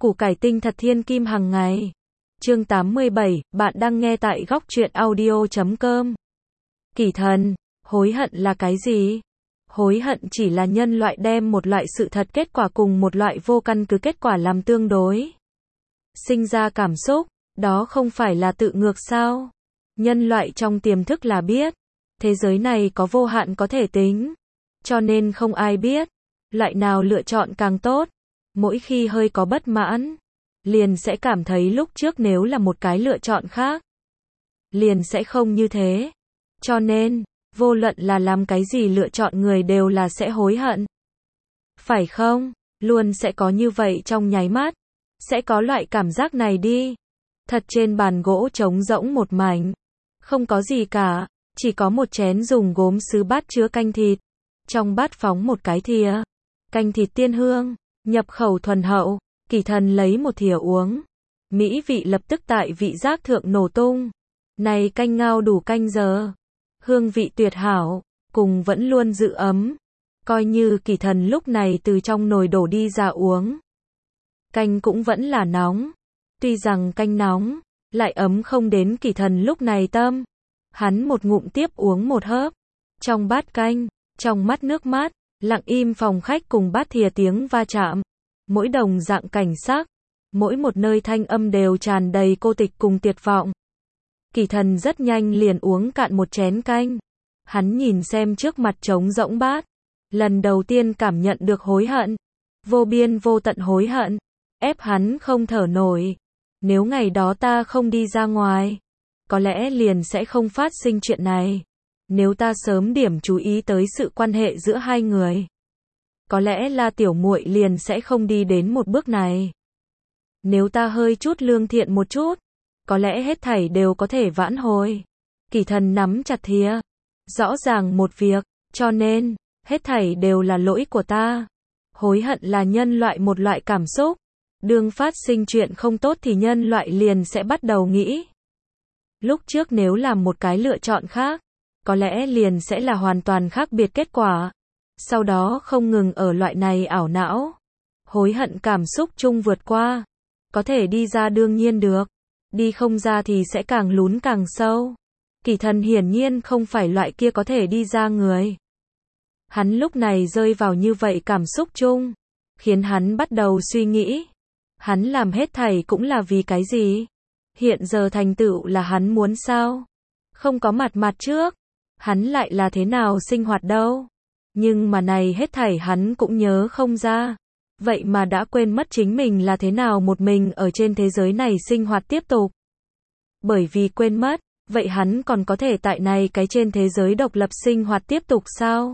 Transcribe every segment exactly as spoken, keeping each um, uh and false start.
Củ cải tinh thật thiên kim hàng ngày. Chương tám mươi bảy, bạn đang nghe tại góc truyện audio chấm com. Kỷ Thần, hối hận là cái gì? Hối hận chỉ là nhân loại đem một loại sự thật kết quả cùng một loại vô căn cứ kết quả làm tương đối. Sinh ra cảm xúc, đó không phải là tự ngược sao? Nhân loại trong tiềm thức là biết, thế giới này có vô hạn có thể tính, cho nên không ai biết, loại nào lựa chọn càng tốt. Mỗi khi hơi có bất mãn, liền sẽ cảm thấy lúc trước nếu là một cái lựa chọn khác, liền sẽ không như thế. Cho nên, vô luận là làm cái gì lựa chọn người đều là sẽ hối hận. Phải không? Luôn sẽ có như vậy trong nháy mắt. Sẽ có loại cảm giác này đi. Thật trên bàn gỗ trống rỗng một mảnh. Không có gì cả, chỉ có một chén dùng gốm sứ bát chứa canh thịt. Trong bát phóng một cái thìa. Canh thịt tiên hương, nhập khẩu thuần hậu. Kỷ Thần lấy một thìa uống. Mỹ vị lập tức tại vị giác thượng nổ tung. Này canh ngao đủ canh giờ. Hương vị tuyệt hảo, cùng vẫn luôn giữ ấm. Coi như Kỷ Thần lúc này từ trong nồi đổ đi ra uống. Canh cũng vẫn là nóng. Tuy rằng canh nóng, lại ấm không đến Kỷ Thần lúc này tâm. Hắn một ngụm tiếp uống một hớp. Trong bát canh, trong mắt nước mắt, lặng im phòng khách cùng bát thìa tiếng va chạm. Mỗi đồng dạng cảnh sắc, mỗi một nơi thanh âm đều tràn đầy cô tịch cùng tuyệt vọng. Kỷ Thần rất nhanh liền uống cạn một chén canh. Hắn nhìn xem trước mặt trống rỗng bát. Lần đầu tiên cảm nhận được hối hận. Vô biên vô tận hối hận. Ép hắn không thở nổi. Nếu ngày đó ta không đi ra ngoài, có lẽ liền sẽ không phát sinh chuyện này. Nếu ta sớm điểm chú ý tới sự quan hệ giữa hai người, có lẽ La tiểu muội liền sẽ không đi đến một bước này. Nếu ta hơi chút lương thiện một chút, có lẽ hết thảy đều có thể vãn hồi. Kỷ Thần nắm chặt thìa. Rõ ràng một việc, cho nên, hết thảy đều là lỗi của ta. Hối hận là nhân loại một loại cảm xúc. Đương phát sinh chuyện không tốt thì nhân loại liền sẽ bắt đầu nghĩ. Lúc trước nếu làm một cái lựa chọn khác, có lẽ liền sẽ là hoàn toàn khác biệt kết quả. Sau đó không ngừng ở loại này ảo não. Hối hận cảm xúc chung vượt qua. Có thể đi ra đương nhiên được. Đi không ra thì sẽ càng lún càng sâu. Kỷ Thần hiển nhiên không phải loại kia có thể đi ra người. Hắn lúc này rơi vào như vậy cảm xúc chung, khiến hắn bắt đầu suy nghĩ. Hắn làm hết thảy cũng là vì cái gì? Hiện giờ thành tựu là hắn muốn sao? Không có mặt mặt trước, hắn lại là thế nào sinh hoạt đâu? Nhưng mà này hết thảy hắn cũng nhớ không ra. Vậy mà đã quên mất chính mình là thế nào một mình ở trên thế giới này sinh hoạt tiếp tục. Bởi vì quên mất, vậy hắn còn có thể tại này cái trên thế giới độc lập sinh hoạt tiếp tục sao?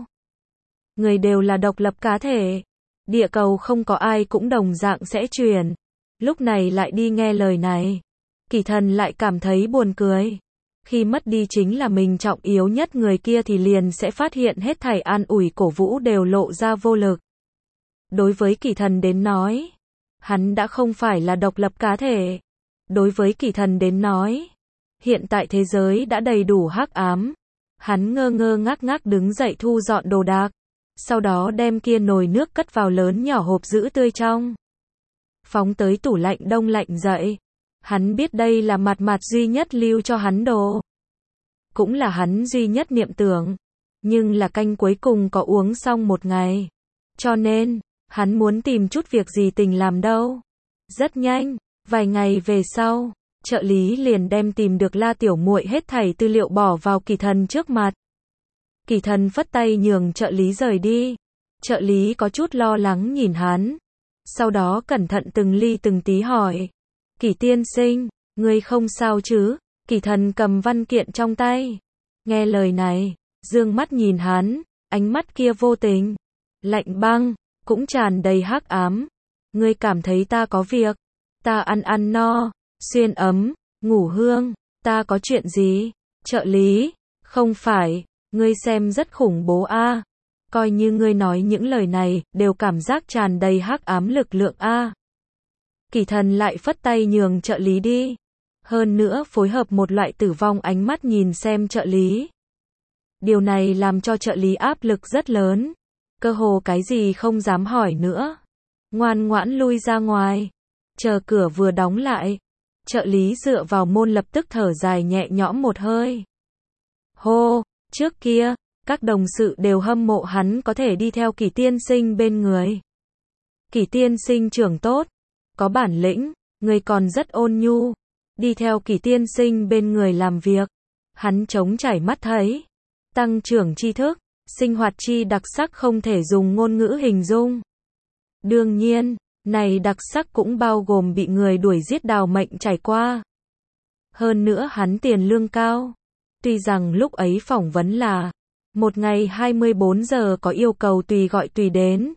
Người đều là độc lập cá thể. Địa cầu không có ai cũng đồng dạng sẽ chuyển. Lúc này lại đi nghe lời này. Kỷ Thần lại cảm thấy buồn cười. Khi mất đi chính là mình trọng yếu nhất người kia thì liền sẽ phát hiện hết thảy an ủi cổ vũ đều lộ ra vô lực. Đối với Kỷ Thần đến nói, hắn đã không phải là độc lập cá thể. Đối với Kỷ Thần đến nói, hiện tại thế giới đã đầy đủ hắc ám. Hắn ngơ ngơ ngác ngác đứng dậy thu dọn đồ đạc. Sau đó đem kia nồi nước cất vào lớn nhỏ hộp giữ tươi trong. Phóng tới tủ lạnh đông lạnh dậy. Hắn biết đây là mặt mặt duy nhất lưu cho hắn đồ. Cũng là hắn duy nhất niệm tưởng. Nhưng là canh cuối cùng có uống xong một ngày. Cho nên, hắn muốn tìm chút việc gì tình làm đâu. Rất nhanh, vài ngày về sau, trợ lý liền đem tìm được La tiểu muội hết thảy tư liệu bỏ vào Kỷ Thần trước mặt. Kỷ Thần phất tay nhường trợ lý rời đi. Trợ lý có chút lo lắng nhìn hắn. Sau đó cẩn thận từng ly từng tí hỏi. Kỷ tiên sinh, ngươi không sao chứ? Kỷ Thần cầm văn kiện trong tay. Nghe lời này, dương mắt nhìn hắn, ánh mắt kia vô tình, lạnh băng, cũng tràn đầy hắc ám. Ngươi cảm thấy ta có việc? Ta ăn ăn no, xuyên ấm, ngủ hương, ta có chuyện gì? Trợ lý, không phải, ngươi xem rất khủng bố a. Coi như ngươi nói những lời này, đều cảm giác tràn đầy hắc ám lực lượng a. Kỷ Thần lại phất tay nhường trợ lý đi. Hơn nữa phối hợp một loại tử vong ánh mắt nhìn xem trợ lý. Điều này làm cho trợ lý áp lực rất lớn. Cơ hồ cái gì không dám hỏi nữa. Ngoan ngoãn lui ra ngoài. Chờ cửa vừa đóng lại, trợ lý dựa vào môn lập tức thở dài nhẹ nhõm một hơi. Hô, trước kia, các đồng sự đều hâm mộ hắn có thể đi theo Kỷ tiên sinh bên người. Kỷ tiên sinh trưởng tốt, có bản lĩnh, người còn rất ôn nhu. Đi theo Kỷ tiên sinh bên người làm việc, hắn trống trải mắt thấy. Tăng trưởng tri thức, sinh hoạt chi đặc sắc không thể dùng ngôn ngữ hình dung. Đương nhiên, này đặc sắc cũng bao gồm bị người đuổi giết đào mệnh trải qua. Hơn nữa hắn tiền lương cao. Tuy rằng lúc ấy phỏng vấn là một ngày hai mươi bốn giờ có yêu cầu tùy gọi tùy đến.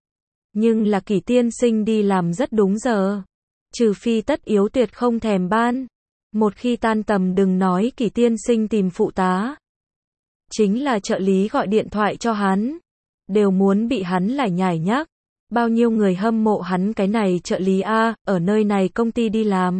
Nhưng là Kỷ tiên sinh đi làm rất đúng giờ. Trừ phi tất yếu tuyệt không thèm ban. Một khi tan tầm đừng nói Kỷ tiên sinh tìm phụ tá. Chính là trợ lý gọi điện thoại cho hắn. Đều muốn bị hắn lải nhải nhác. Bao nhiêu người hâm mộ hắn cái này trợ lý A, ở nơi này công ty đi làm.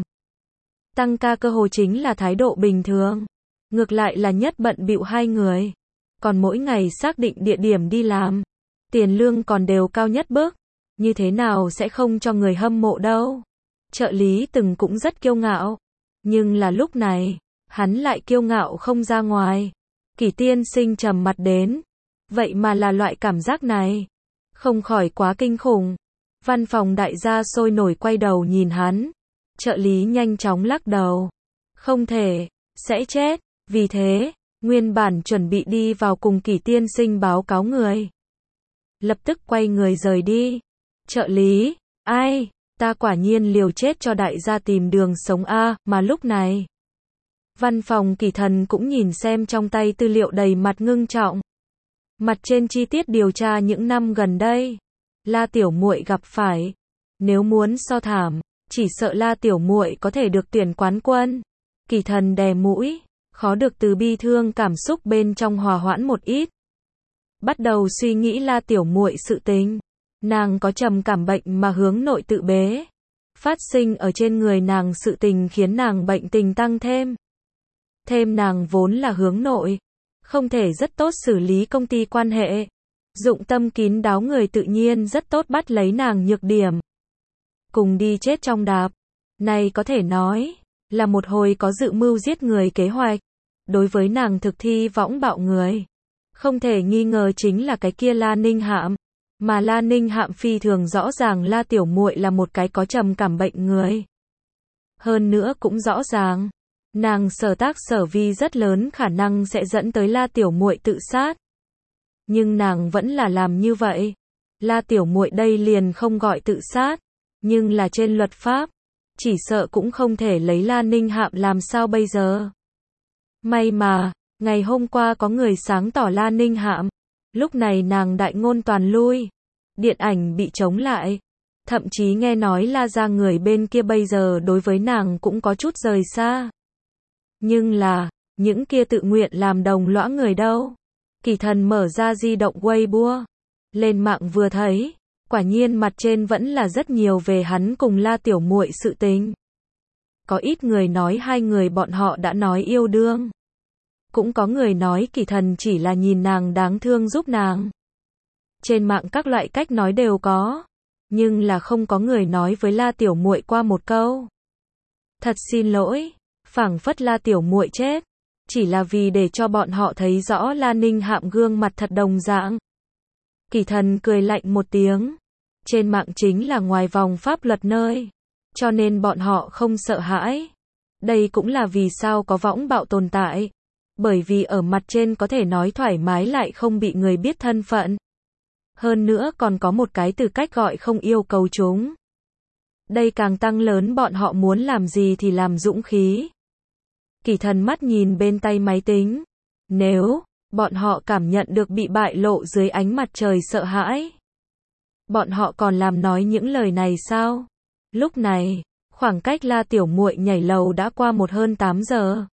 Tăng ca cơ hồ chính là thái độ bình thường. Ngược lại là nhất bận bịu hai người. Còn mỗi ngày xác định địa điểm đi làm. Tiền lương còn đều cao nhất bước. Như thế nào sẽ không cho người hâm mộ đâu. Trợ lý từng cũng rất kiêu ngạo. Nhưng là lúc này, hắn lại kiêu ngạo không ra ngoài. Kỷ tiên sinh trầm mặt đến. Vậy mà là loại cảm giác này. Không khỏi quá kinh khủng. Văn phòng đại gia sôi nổi quay đầu nhìn hắn. Trợ lý nhanh chóng lắc đầu. Không thể, sẽ chết. Vì thế, nguyên bản chuẩn bị đi vào cùng Kỷ tiên sinh báo cáo người. Lập tức quay người rời đi. Trợ lý, ai, ta quả nhiên liều chết cho đại gia tìm đường sống A, mà lúc này. Văn phòng Kỷ Thần cũng nhìn xem trong tay tư liệu đầy mặt ngưng trọng. Mặt trên chi tiết điều tra những năm gần đây. La Tiểu Muội gặp phải. Nếu muốn so thảm, chỉ sợ La Tiểu Muội có thể được tuyển quán quân. Kỷ Thần đè mũi, khó được từ bi thương cảm xúc bên trong hòa hoãn một ít. Bắt đầu suy nghĩ La Tiểu Muội sự tình. Nàng có trầm cảm bệnh mà hướng nội tự bế. Phát sinh ở trên người nàng sự tình khiến nàng bệnh tình tăng thêm. Thêm nàng vốn là hướng nội. Không thể rất tốt xử lý công ty quan hệ. Dụng tâm kín đáo người tự nhiên rất tốt bắt lấy nàng nhược điểm. Cùng đi chết trong đạp. Này có thể nói, là một hồi có dự mưu giết người kế hoạch. Đối với nàng thực thi võng bạo người. Không thể nghi ngờ chính là cái kia La Ninh Hạm. Mà La Ninh Hạm phi thường rõ ràng La Tiểu Muội là một cái có trầm cảm bệnh người. Hơn nữa cũng rõ ràng. Nàng sở tác sở vi rất lớn khả năng sẽ dẫn tới La Tiểu Muội tự sát. Nhưng nàng vẫn là làm như vậy. La Tiểu Muội đây liền không gọi tự sát. Nhưng là trên luật pháp. Chỉ sợ cũng không thể lấy La Ninh Hạm làm sao bây giờ. May mà, ngày hôm qua có người sáng tỏ La Ninh Hạm. Lúc này nàng đại ngôn toàn lui. Điện ảnh bị chống lại. Thậm chí nghe nói La gia người bên kia bây giờ đối với nàng cũng có chút rời xa. Nhưng là, những kia tự nguyện làm đồng lõa người đâu. Kỷ Thần mở ra di động Weibo. Lên mạng vừa thấy. Quả nhiên mặt trên vẫn là rất nhiều về hắn cùng La Tiểu Muội sự tình. Có ít người nói hai người bọn họ đã nói yêu đương. Cũng có người nói Kỷ Thần chỉ là nhìn nàng đáng thương giúp nàng. Trên mạng các loại cách nói đều có. Nhưng là không có người nói với La Tiểu Muội qua một câu. Thật xin lỗi. Phảng phất La Tiểu Muội chết. Chỉ là vì để cho bọn họ thấy rõ La Ninh Hạm gương mặt thật đồng dạng. Kỷ Thần cười lạnh một tiếng. Trên mạng chính là ngoài vòng pháp luật nơi. Cho nên bọn họ không sợ hãi. Đây cũng là vì sao có võng bạo tồn tại. Bởi vì ở mặt trên có thể nói thoải mái lại không bị người biết thân phận. Hơn nữa còn có một cái từ cách gọi không yêu cầu chúng. Đây càng tăng lớn bọn họ muốn làm gì thì làm dũng khí. Kỷ Thần mắt nhìn bên tay máy tính. Nếu bọn họ cảm nhận được bị bại lộ dưới ánh mặt trời sợ hãi. Bọn họ còn làm nói những lời này sao? Lúc này, khoảng cách La Tiểu Muội nhảy lầu đã qua một hơn tám giờ.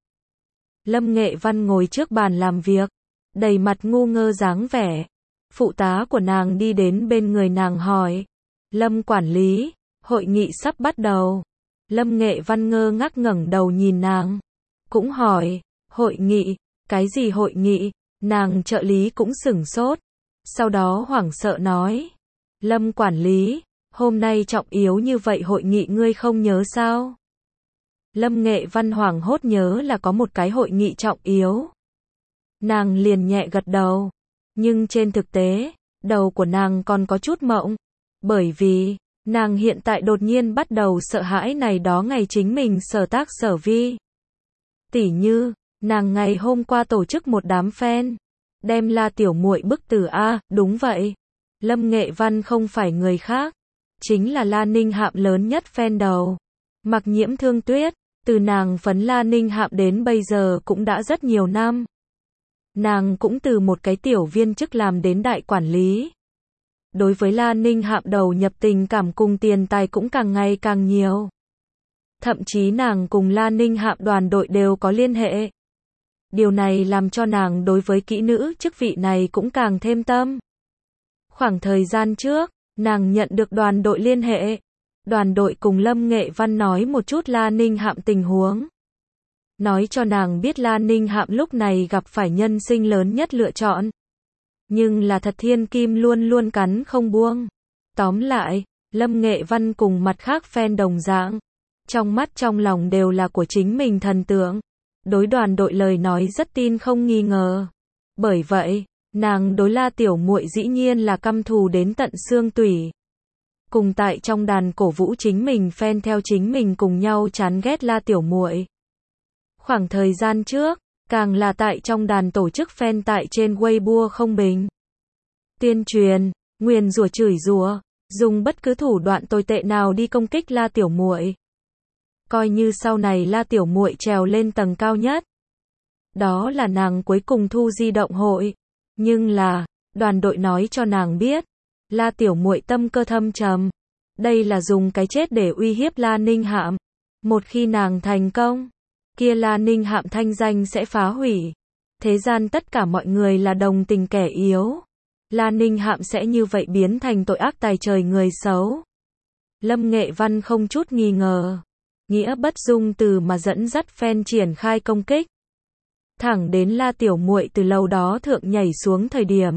Lâm Nghệ Văn ngồi trước bàn làm việc, đầy mặt ngu ngơ dáng vẻ. Phụ tá của nàng đi đến bên người nàng hỏi. Lâm quản lý, hội nghị sắp bắt đầu. Lâm Nghệ Văn ngơ ngác ngẩng đầu nhìn nàng. Cũng hỏi, hội nghị, cái gì hội nghị? Nàng trợ lý cũng sửng sốt. Sau đó hoảng sợ nói. Lâm quản lý, Hôm nay trọng yếu như vậy hội nghị ngươi không nhớ sao? Lâm Nghệ Văn hoảng hốt nhớ là có một cái hội nghị trọng yếu. Nàng liền nhẹ gật đầu. Nhưng trên thực tế, đầu của nàng còn có chút mộng. Bởi vì, nàng hiện tại đột nhiên bắt đầu sợ hãi này đó ngày chính mình sở tác sở vi. Tỉ như, nàng ngày hôm qua tổ chức một đám fan. Đem La Tiểu Muội bức tử a, đúng vậy. Lâm Nghệ Văn không phải người khác. Chính là La Ninh Hạm lớn nhất fan đầu. Mặc Nhiễm Thương Tuyết, từ nàng phấn La Ninh Hạm đến bây giờ cũng đã rất nhiều năm. Nàng cũng từ một cái tiểu viên chức làm đến đại quản lý. Đối với La Ninh Hạm đầu nhập tình cảm cùng tiền tài cũng càng ngày càng nhiều. Thậm chí nàng cùng La Ninh Hạm đoàn đội đều có liên hệ. Điều này làm cho nàng đối với kỹ nữ chức vị này cũng càng thêm tâm. Khoảng thời gian trước, nàng nhận được đoàn đội liên hệ. Đoàn đội cùng Lâm Nghệ Văn nói một chút La Ninh Hạm tình huống. Nói cho nàng biết La Ninh Hạm lúc này gặp phải nhân sinh lớn nhất lựa chọn. Nhưng là thật thiên kim luôn luôn cắn không buông. Tóm lại, Lâm Nghệ Văn cùng mặt khác fan đồng dạng. Trong mắt trong lòng đều là của chính mình thần tượng. Đối đoàn đội lời nói rất tin không nghi ngờ. Bởi vậy, nàng đối La Tiểu Muội dĩ nhiên là căm thù đến tận xương tủy. Cùng tại trong đàn cổ vũ chính mình fan theo chính mình cùng nhau chán ghét La Tiểu Muội. Khoảng thời gian trước, càng là tại trong đàn tổ chức fan tại trên Weibo không bình. Tuyên truyền, nguyền rủa chửi rủa, dùng bất cứ thủ đoạn tồi tệ nào đi công kích La Tiểu Muội. Coi như sau này La Tiểu Muội trèo lên tầng cao nhất. Đó là nàng cuối cùng thu di động hội. Nhưng là, đoàn đội nói cho nàng biết, La Tiểu Muội tâm cơ thâm trầm. Đây là dùng cái chết để uy hiếp La Ninh Hạm. Một khi nàng thành công, kia La Ninh Hạm thanh danh sẽ phá hủy. Thế gian tất cả mọi người là đồng tình kẻ yếu. La Ninh Hạm sẽ như vậy biến thành tội ác tài trời người xấu. Lâm Nghệ Văn không chút nghi ngờ. Nghĩa bất dung từ mà dẫn dắt fan triển khai công kích. Thẳng đến La Tiểu Muội từ lầu đó thượng nhảy xuống thời điểm.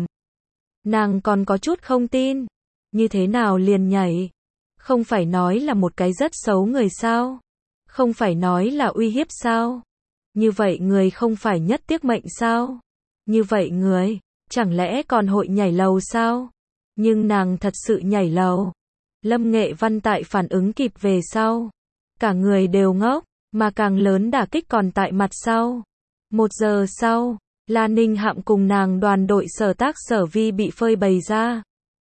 Nàng còn có chút không tin. Như thế nào liền nhảy? Không phải nói là một cái rất xấu người sao? Không phải nói là uy hiếp sao? Như vậy người không phải nhất tiếc mệnh sao? Như vậy người, chẳng lẽ còn hội nhảy lầu sao? Nhưng nàng thật sự nhảy lầu. Lâm Nghệ Văn tại phản ứng kịp về sau. Cả người đều ngốc, mà càng lớn đả kích còn tại mặt sau. Một giờ sau, La Ninh Hạm cùng nàng đoàn đội sở tác sở vi bị phơi bày ra.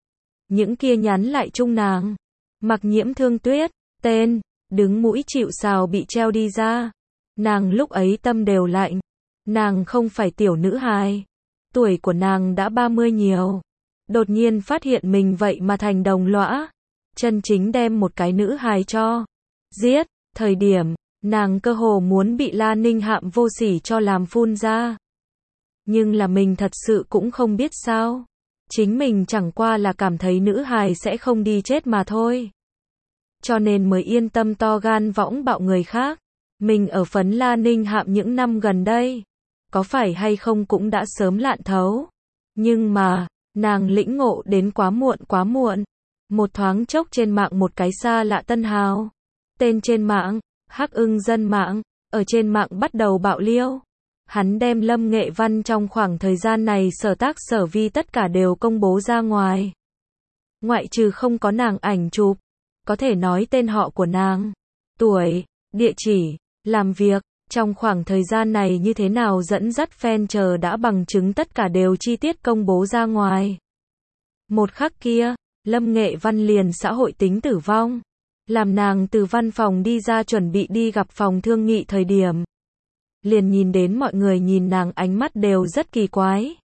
Những kia nhắn lại chung nàng. Mặc Nhiễm Thương Tuyết, tên, đứng mũi chịu sào bị treo đi ra. Nàng lúc ấy tâm đều lạnh. Nàng không phải tiểu nữ hài. Tuổi của nàng đã ba mươi nhiều. Đột nhiên phát hiện mình vậy mà thành đồng lõa. Chân chính đem một cái nữ hài cho giết. Thời điểm, nàng cơ hồ muốn bị La Ninh Hạm vô sỉ cho làm phun ra. Nhưng là mình thật sự cũng không biết sao. Chính mình chẳng qua là cảm thấy nữ hài sẽ không đi chết mà thôi. Cho nên mới yên tâm to gan võng bạo người khác. Mình ở phấn La Ninh Hạm những năm gần đây. Có phải hay không cũng đã sớm lạn thấu. Nhưng mà, nàng lĩnh ngộ đến quá muộn quá muộn. Một thoáng chốc trên mạng một cái xa lạ tân hào. Tên trên mạng, Hắc Ưng dân mạng, ở trên mạng bắt đầu bạo liêu. Hắn đem Lâm Nghệ Văn trong khoảng thời gian này sở tác sở vi tất cả đều công bố ra ngoài. Ngoại trừ không có nàng ảnh chụp, có thể nói tên họ của nàng, tuổi, địa chỉ, làm việc, trong khoảng thời gian này như thế nào dẫn dắt fan chờ đã bằng chứng tất cả đều chi tiết công bố ra ngoài. Một khắc kia, Lâm Nghệ Văn liền xã hội tính tử vong. Làm nàng từ văn phòng đi ra chuẩn bị đi gặp phòng thương nghị thời điểm. Liền nhìn đến mọi người nhìn nàng ánh mắt đều rất kỳ quái.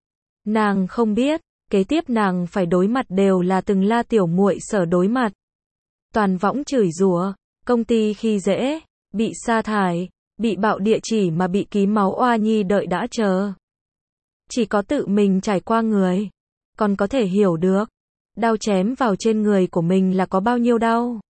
Nàng không biết, kế tiếp nàng phải đối mặt đều là từng La Tiểu Muội sở đối mặt. Toàn võng chửi rủa, công ty khi dễ, bị sa thải, bị bạo địa chỉ mà bị ký máu oa nhi đợi đã chờ. Chỉ có tự mình trải qua người, còn có thể hiểu được, đau chém vào trên người của mình là có bao nhiêu đau.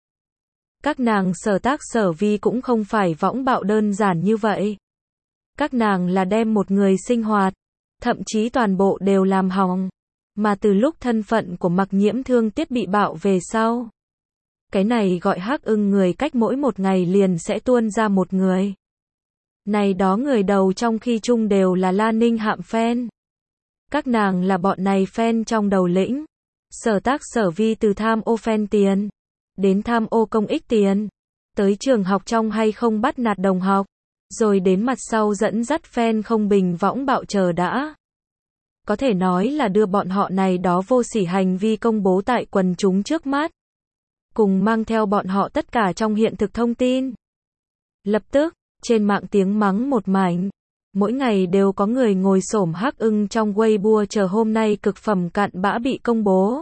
Các nàng sở tác sở vi cũng không phải võng bạo đơn giản như vậy. Các nàng là đem một người sinh hoạt, thậm chí toàn bộ đều làm hỏng. Mà từ lúc thân phận của Mặc Nhiễm thương tiếc bị bạo về sau, cái này gọi Hắc Ưng người cách mỗi một ngày liền sẽ tuôn ra một người. Này đó người đầu trong khi chung đều là Lan Ninh Hạm fan. Các nàng là bọn này fan trong đầu lĩnh. Sở Tác Sở Vi từ tham ô fan tiền, đến tham ô công ích tiền, tới trường học trong hay không bắt nạt đồng học, rồi đến mặt sau dẫn dắt fan không bình võng bạo chờ đã. Có thể nói là đưa bọn họ này đó vô sỉ hành vi công bố tại quần chúng trước mắt, cùng mang theo bọn họ tất cả trong hiện thực thông tin. Lập tức, trên mạng tiếng mắng một mảnh. Mỗi ngày đều có người ngồi xổm Hắc Ưng trong Weibo chờ hôm nay cực phẩm cặn bã bị công bố.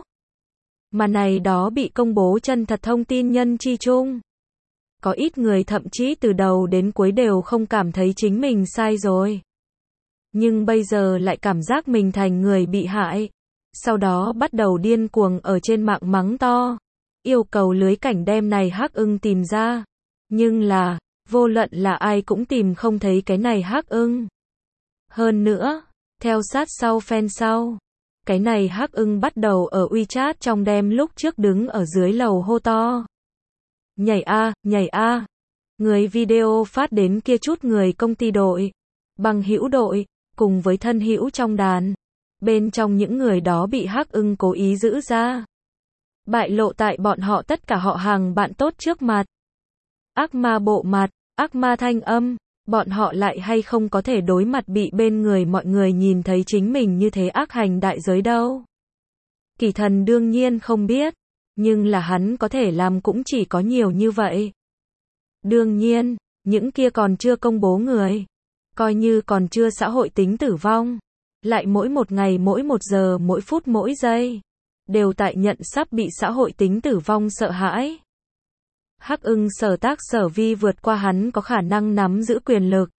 Mà này đó bị công bố chân thật thông tin nhân chi chung. Có ít người thậm chí từ đầu đến cuối đều không cảm thấy chính mình sai rồi. Nhưng bây giờ lại cảm giác mình thành người bị hại. Sau đó bắt đầu điên cuồng ở trên mạng mắng to. Yêu cầu lưới cảnh đem này Hắc Ưng tìm ra. Nhưng là, vô luận là ai cũng tìm không thấy cái này Hắc Ưng. Hơn nữa, theo sát sau fan sau, cái này Hắc Ưng bắt đầu ở WeChat trong đêm lúc trước đứng ở dưới lầu hô to. Nhảy a, nhảy a. Người video phát đến kia chút người công ty đội, bằng hữu đội, cùng với thân hữu trong đàn. Bên trong những người đó bị Hắc Ưng cố ý giữ ra. Bại lộ tại bọn họ tất cả họ hàng bạn tốt trước mặt. Ác ma bộ mặt, ác ma thanh âm, bọn họ lại hay không có thể đối mặt bị bên người mọi người nhìn thấy chính mình như thế ác hành đại giới đâu. Kỳ Thần đương nhiên không biết, nhưng là hắn có thể làm cũng chỉ có nhiều như vậy. Đương nhiên, những kia còn chưa công bố người, coi như còn chưa xã hội tính tử vong, lại mỗi một ngày mỗi một giờ mỗi phút mỗi giây, đều tại nhận sắp bị xã hội tính tử vong sợ hãi. Hắc Ưng Sở Tác Sở Vi vượt qua hắn có khả năng nắm giữ quyền lực,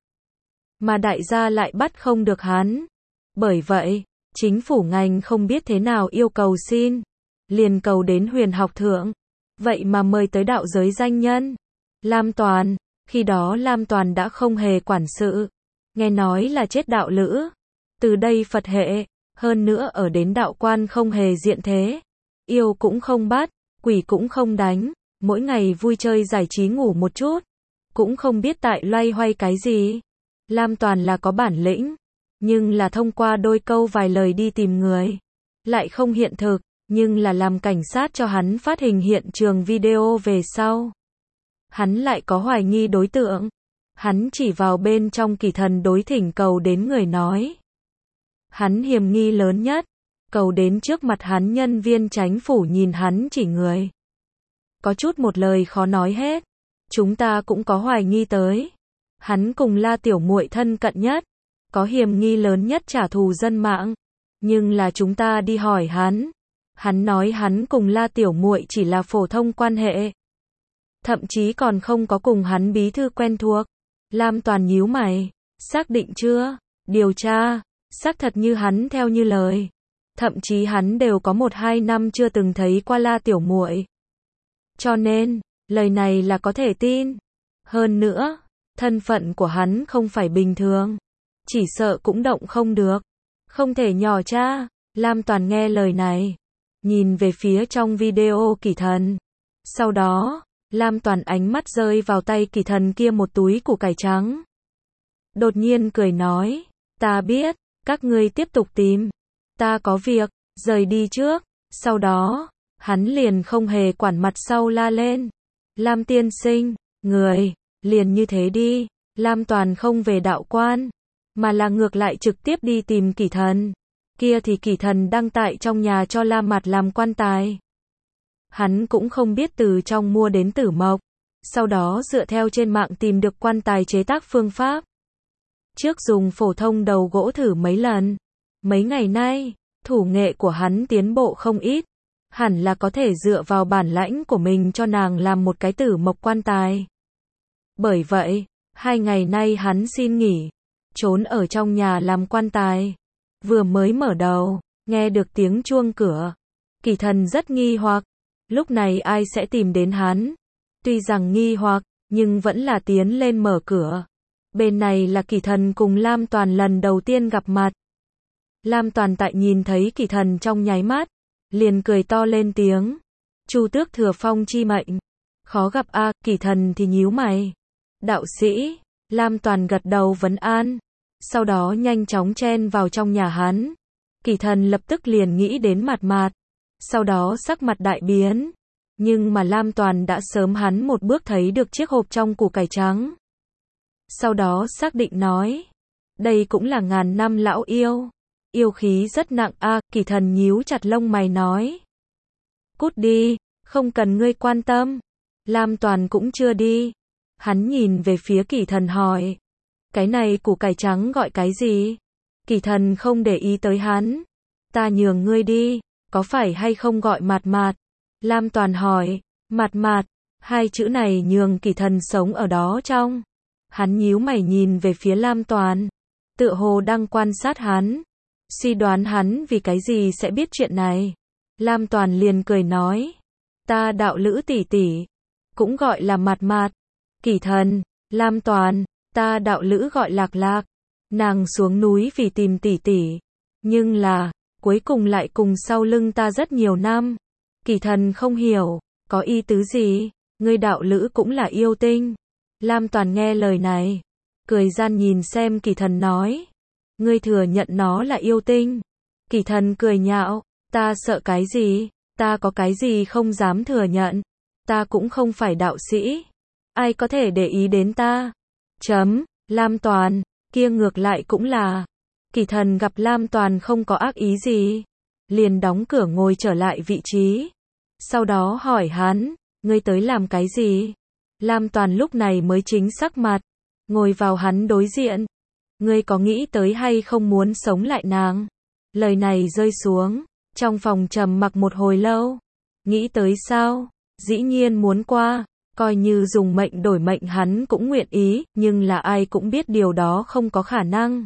mà đại gia lại bắt không được hắn. Bởi vậy, chính phủ ngành không biết thế nào yêu cầu xin, liền cầu đến Huyền Học Thượng, vậy mà mời tới đạo giới danh nhân Lam Toàn. Khi đó Lam Toàn đã không hề quản sự, nghe nói là chết đạo lữ, từ đây Phật hệ, hơn nữa ở đến đạo quan không hề diện thế, yêu cũng không bắt, quỷ cũng không đánh. Mỗi ngày vui chơi giải trí ngủ một chút, cũng không biết tại loay hoay cái gì. Lam Toàn là có bản lĩnh, nhưng là thông qua đôi câu vài lời đi tìm người, lại không hiện thực, nhưng là làm cảnh sát cho hắn phát hình hiện trường video về sau. Hắn lại có hoài nghi đối tượng, hắn chỉ vào bên trong Kỳ Thần đối thỉnh cầu đến người nói. Hắn hiểm nghi lớn nhất, cầu đến trước mặt hắn nhân viên chánh phủ nhìn hắn chỉ người. Có chút một lời khó nói hết. Chúng ta cũng có hoài nghi tới. Hắn cùng La Tiểu Muội thân cận nhất, có hiểm nghi lớn nhất trả thù dân mạng. Nhưng là chúng ta đi hỏi hắn, hắn nói hắn cùng La Tiểu Muội chỉ là phổ thông quan hệ, thậm chí còn không có cùng hắn bí thư quen thuộc. Lam Toàn nhíu mày, xác định chưa? Điều tra, xác thật như hắn theo như lời. Thậm chí hắn đều có một hai năm chưa từng thấy qua La Tiểu Muội. Cho nên, lời này là có thể tin. Hơn nữa, thân phận của hắn không phải bình thường, chỉ sợ cũng động không được, không thể nhỏ cha. Lam Toàn nghe lời này, nhìn về phía trong video Kỳ Thần. Sau đó, Lam Toàn ánh mắt rơi vào tay Kỳ Thần kia một túi củ cải trắng. Đột nhiên cười nói, ta biết, các ngươi tiếp tục tìm, ta có việc, rời đi trước. Sau đó, hắn liền không hề quản mặt sau la lên. Lam tiên sinh, người, liền như thế đi. Lam Toàn không về đạo quan, mà là ngược lại trực tiếp đi tìm Kỳ Thần. Kia thì Kỳ Thần đang tại trong nhà cho Lam Mặt làm quan tài. Hắn cũng không biết từ trong mua đến tử mộc, sau đó dựa theo trên mạng tìm được quan tài chế tác phương pháp. Trước dùng phổ thông đầu gỗ thử mấy lần. Mấy ngày nay, thủ nghệ của hắn tiến bộ không ít. Hẳn là có thể dựa vào bản lãnh của mình cho nàng làm một cái tử mộc quan tài. Bởi vậy, hai ngày nay hắn xin nghỉ, trốn ở trong nhà làm quan tài. Vừa mới mở đầu, nghe được tiếng chuông cửa. Kỳ Thần rất nghi hoặc, lúc này ai sẽ tìm đến hắn. Tuy rằng nghi hoặc, nhưng vẫn là tiến lên mở cửa. Bên này là Kỳ Thần cùng Lam Toàn lần đầu tiên gặp mặt. Lam Toàn tại nhìn thấy Kỳ Thần trong nháy mắt, liền cười to lên tiếng. Chu tước thừa phong chi mệnh. Khó gặp a, Kỳ Thần thì nhíu mày. Đạo sĩ, Lam Toàn gật đầu vấn an. Sau đó nhanh chóng chen vào trong nhà hắn. Kỳ Thần lập tức liền nghĩ đến Mạt Mạt. Sau đó sắc mặt đại biến. Nhưng mà Lam Toàn đã sớm hắn một bước thấy được chiếc hộp trong củ cải trắng. Sau đó xác định nói. Đây cũng là ngàn năm lão yêu. Yêu khí rất nặng a, Kỳ Thần nhíu chặt lông mày nói. Cút đi, không cần ngươi quan tâm. Lam Toàn cũng chưa đi. Hắn nhìn về phía Kỳ Thần hỏi. Cái này củ cải trắng gọi cái gì? Kỳ Thần không để ý tới hắn. Ta nhường ngươi đi, có phải hay không gọi Mạt Mạt? Lam Toàn hỏi. Mạt Mạt, hai chữ này nhường Kỳ Thần sống ở đó trong. Hắn nhíu mày nhìn về phía Lam Toàn. Tựa hồ đang quan sát hắn. Suy đoán hắn vì cái gì sẽ biết chuyện này. Lam Toàn liền cười nói. Ta đạo lữ tỷ tỷ. Cũng gọi là Mạt Mạt. Kỳ Thần, Lam Toàn, ta đạo lữ gọi Lạc Lạc. Nàng xuống núi vì tìm tỷ tỷ. Nhưng là, cuối cùng lại cùng sau lưng ta rất nhiều năm. Kỳ Thần không hiểu, có ý tứ gì? Ngươi đạo lữ cũng là yêu tinh. Lam Toàn nghe lời này, cười gian nhìn xem Kỳ Thần nói. Ngươi thừa nhận nó là yêu tinh. Kỳ Thần cười nhạo, ta sợ cái gì? Ta có cái gì không dám thừa nhận? Ta cũng không phải đạo sĩ. Ai có thể để ý đến ta? Chấm, Lam Toàn, kia ngược lại cũng là. Kỳ Thần gặp Lam Toàn không có ác ý gì, liền đóng cửa ngồi trở lại vị trí. Sau đó hỏi hắn, ngươi tới làm cái gì? Lam Toàn lúc này mới chính sắc mặt, ngồi vào hắn đối diện. Ngươi có nghĩ tới hay không muốn sống lại nàng? Lời này rơi xuống, trong phòng trầm mặc một hồi lâu. Nghĩ tới sao? Dĩ nhiên muốn qua, coi như dùng mệnh đổi mệnh hắn cũng nguyện ý, nhưng là ai cũng biết điều đó không có khả năng.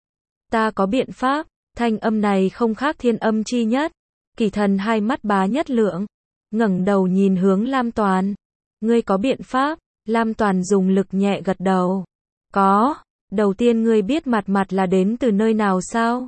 Ta có biện pháp, thanh âm này không khác thiên âm chi nhất. Kỳ Thần hai mắt bá nhất lượng, ngẩng đầu nhìn hướng Lam Toàn. Ngươi có biện pháp? Lam Toàn dùng lực nhẹ gật đầu. Có, đầu tiên ngươi biết Mạt Mạt là đến từ nơi nào sao?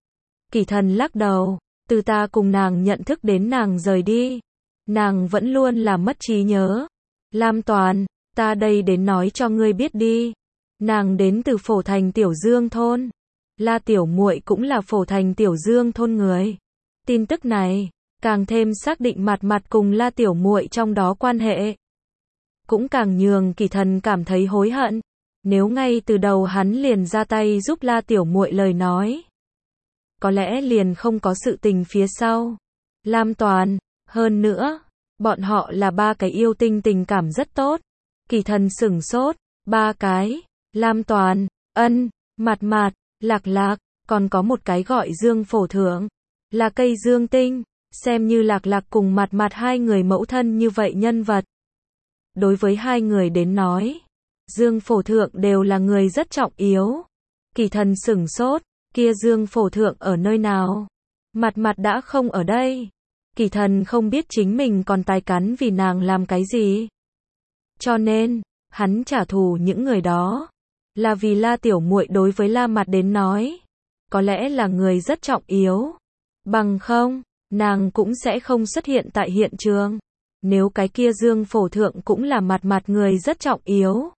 Kỳ Thần lắc đầu, từ ta cùng nàng nhận thức đến nàng rời đi. Nàng vẫn luôn là mất trí nhớ. Lam Toàn, ta đây đến nói cho ngươi biết đi. Nàng đến từ Phổ Thành Tiểu Dương thôn. La tiểu muội cũng là Phổ Thành Tiểu Dương thôn người. Tin tức này càng thêm xác định Mạt Mạt cùng La tiểu muội trong đó quan hệ. Cũng càng nhường Kỳ Thần cảm thấy hối hận. Nếu ngay từ đầu hắn liền ra tay giúp La tiểu muội lời nói, có lẽ liền không có sự tình phía sau. Lam Toàn, hơn nữa, bọn họ là ba cái yêu tinh tình cảm rất tốt. Kỳ Thần sửng sốt, ba cái, Lam Toàn, Ân, Mạt Mạt, Lạc Lạc, còn có một cái gọi Dương Phổ Thượng, là cây dương tinh, xem như Lạc Lạc cùng Mạt Mạt hai người mẫu thân như vậy nhân vật. Đối với hai người đến nói, Dương Phổ Thượng đều là người rất trọng yếu. Kỳ Thần sửng sốt, kia Dương Phổ Thượng ở nơi nào? Mạt Mạt đã không ở đây. Kỳ Thần không biết chính mình còn tài cắn vì nàng làm cái gì. Cho nên, hắn trả thù những người đó, là vì La tiểu muội đối với La Mạt đến nói, có lẽ là người rất trọng yếu. Bằng không, nàng cũng sẽ không xuất hiện tại hiện trường. Nếu cái kia Dương Phổ Thượng cũng là Mạt Mạt người rất trọng yếu,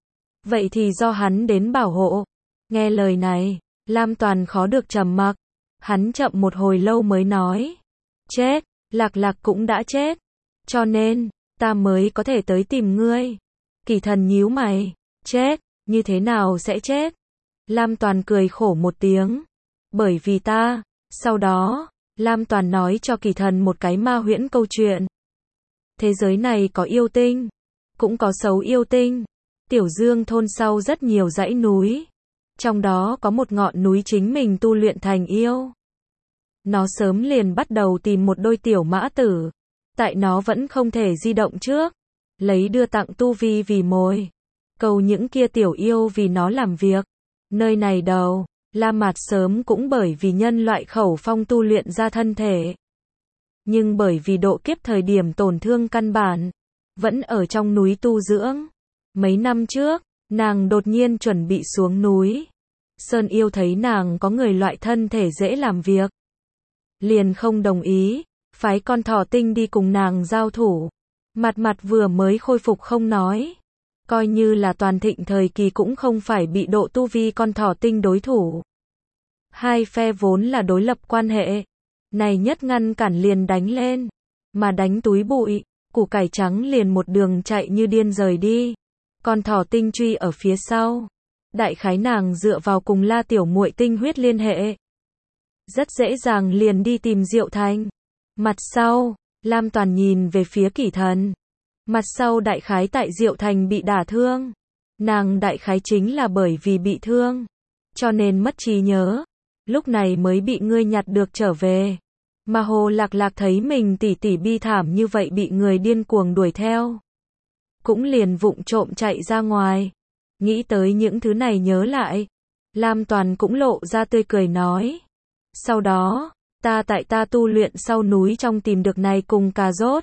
vậy thì do hắn đến bảo hộ. Nghe lời này, Lam Toàn khó được trầm mặc. Hắn chậm một hồi lâu mới nói. Chết, Lạc Lạc cũng đã chết. Cho nên, ta mới có thể tới tìm ngươi. Kỳ Thần nhíu mày. Chết, như thế nào sẽ chết? Lam Toàn cười khổ một tiếng. Bởi vì ta. Sau đó, Lam Toàn nói cho Kỳ Thần một cái ma huyễn câu chuyện. Thế giới này có yêu tinh, cũng có xấu yêu tinh. Tiểu Dương thôn sau rất nhiều dãy núi. Trong đó có một ngọn núi chính mình tu luyện thành yêu. Nó sớm liền bắt đầu tìm một đôi tiểu mã tử. Tại nó vẫn không thể di động trước, lấy đưa tặng tu vi vì mồi. Cầu những kia tiểu yêu vì nó làm việc. Nơi này đầu, La Mạt sớm cũng bởi vì nhân loại khẩu phong tu luyện ra thân thể. Nhưng bởi vì độ kiếp thời điểm tổn thương căn bản, vẫn ở trong núi tu dưỡng. Mấy năm trước, nàng đột nhiên chuẩn bị xuống núi. Sơn Yêu thấy nàng có người loại thân thể dễ làm việc, liền không đồng ý, phái con thỏ tinh đi cùng nàng giao thủ. Mặt mặt vừa mới khôi phục không nói, coi như là toàn thịnh thời kỳ cũng không phải bị độ tu vi con thỏ tinh đối thủ. Hai phe vốn là đối lập quan hệ, này nhất ngăn cản liền đánh lên, mà đánh túi bụi, củ cải trắng liền một đường chạy như điên rời đi. Con thỏ tinh truy ở phía sau. Đại khái nàng dựa vào cùng La tiểu muội tinh huyết liên hệ, rất dễ dàng liền đi tìm Diệu Thành. Mặt sau, Lam Toàn nhìn về phía Kỷ Thần. Mặt sau đại khái tại Diệu Thành bị đả thương. Nàng đại khái chính là bởi vì bị thương, cho nên mất trí nhớ, lúc này mới bị ngươi nhặt được trở về. Mà Hồ Lạc Lạc thấy mình tỷ tỷ bi thảm như vậy bị người điên cuồng đuổi theo, cũng liền vụng trộm chạy ra ngoài. Nghĩ tới những thứ này nhớ lại, Lam Toàn cũng lộ ra tươi cười nói. Sau đó, ta tại ta tu luyện sau núi trong tìm được này cùng cà rốt.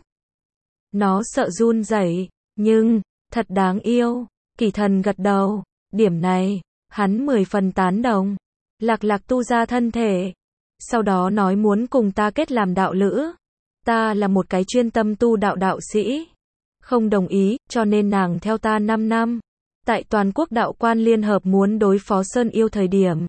Nó sợ run rẩy, nhưng, thật đáng yêu. Kỷ Thần gật đầu, điểm này, hắn mười phần tán đồng. Lạc Lạc tu ra thân thể, sau đó nói muốn cùng ta kết làm đạo lữ. Ta là một cái chuyên tâm tu đạo đạo sĩ, không đồng ý, cho nên nàng theo ta năm năm. Tại toàn quốc đạo quan liên hợp muốn đối phó Sơn Yêu thời điểm,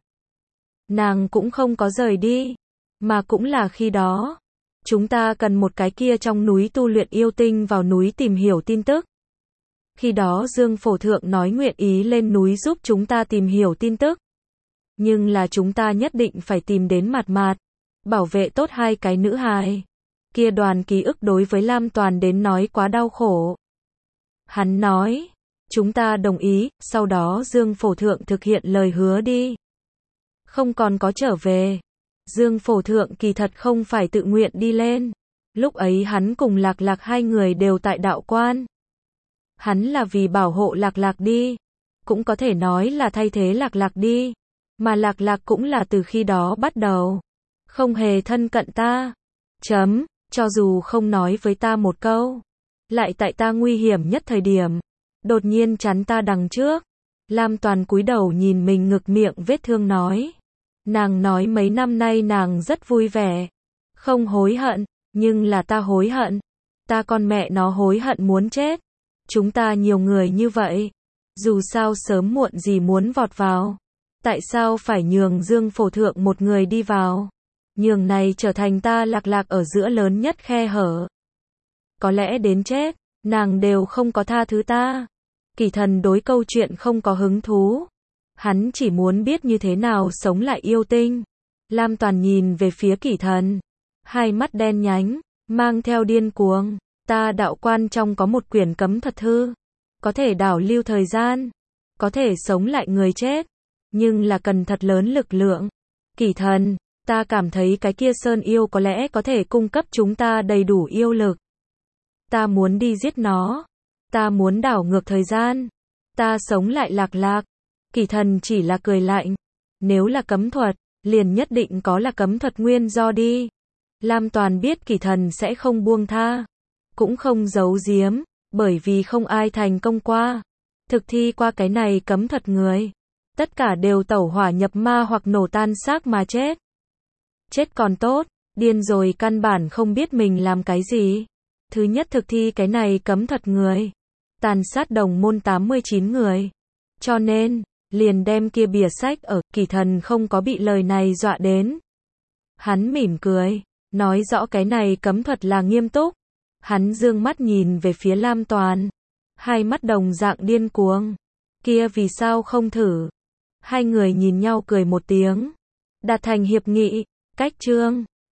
nàng cũng không có rời đi, mà cũng là khi đó, chúng ta cần một cái kia trong núi tu luyện yêu tinh vào núi tìm hiểu tin tức. Khi đó Dương Phổ Thượng nói nguyện ý lên núi giúp chúng ta tìm hiểu tin tức. Nhưng là chúng ta nhất định phải tìm đến Mạt Mạt, bảo vệ tốt hai cái nữ hài. Kia đoàn ký ức đối với Lam Toàn đến nói quá đau khổ. Hắn nói, chúng ta đồng ý, sau đó Dương Phổ Thượng thực hiện lời hứa đi. Không còn có trở về. Dương Phổ Thượng kỳ thật không phải tự nguyện đi lên. Lúc ấy hắn cùng Lạc Lạc hai người đều tại đạo quan. Hắn là vì bảo hộ Lạc Lạc đi. Cũng có thể nói là thay thế Lạc Lạc đi. Mà Lạc Lạc cũng là từ khi đó bắt đầu không hề thân cận ta. Chấm, cho dù không nói với ta một câu, lại tại ta nguy hiểm nhất thời điểm, đột nhiên chắn ta đằng trước. Lam Toàn cúi đầu nhìn mình ngực miệng vết thương nói. Nàng nói mấy năm nay nàng rất vui vẻ, không hối hận, nhưng là ta hối hận. Ta con mẹ nó hối hận muốn chết. Chúng ta nhiều người như vậy, dù sao sớm muộn gì muốn vọt vào. Tại sao phải nhường Dương Phổ Thượng một người đi vào? Nhường này trở thành ta Lạc Lạc ở giữa lớn nhất khe hở. Có lẽ đến chết, nàng đều không có tha thứ ta. Kỷ Thần đối câu chuyện không có hứng thú. Hắn chỉ muốn biết như thế nào sống lại yêu tinh. Lam Toàn nhìn về phía Kỷ Thần, hai mắt đen nhánh, mang theo điên cuồng. Ta đạo quan trong có một quyển cấm thuật thư, có thể đảo lưu thời gian, có thể sống lại người chết, nhưng là cần thật lớn lực lượng. Kỷ Thần, ta cảm thấy cái kia Sơn Yêu có lẽ có thể cung cấp chúng ta đầy đủ yêu lực. Ta muốn đi giết nó. Ta muốn đảo ngược thời gian. Ta sống lại Lạc Lạc. Kỷ Thần chỉ là cười lạnh. Nếu là cấm thuật, liền nhất định có là cấm thuật nguyên do đi. Lam Toàn biết Kỷ Thần sẽ không buông tha, cũng không giấu giếm, bởi vì không ai thành công qua, thực thi qua cái này cấm thuật người. Tất cả đều tẩu hỏa nhập ma hoặc nổ tan xác mà chết. Chết còn tốt, điên rồi căn bản không biết mình làm cái gì. Thứ nhất thực thi cái này cấm thuật người, tàn sát đồng môn tám mươi chín người. Cho nên, liền đem kia bìa sách ở. Kỷ Thần không có bị lời này dọa đến. Hắn mỉm cười, nói rõ cái này cấm thuật là nghiêm túc. Hắn dương mắt nhìn về phía Lam Toàn, hai mắt đồng dạng điên cuồng. Kia vì sao không thử? Hai người nhìn nhau cười một tiếng, đạt thành hiệp nghị. Cách chương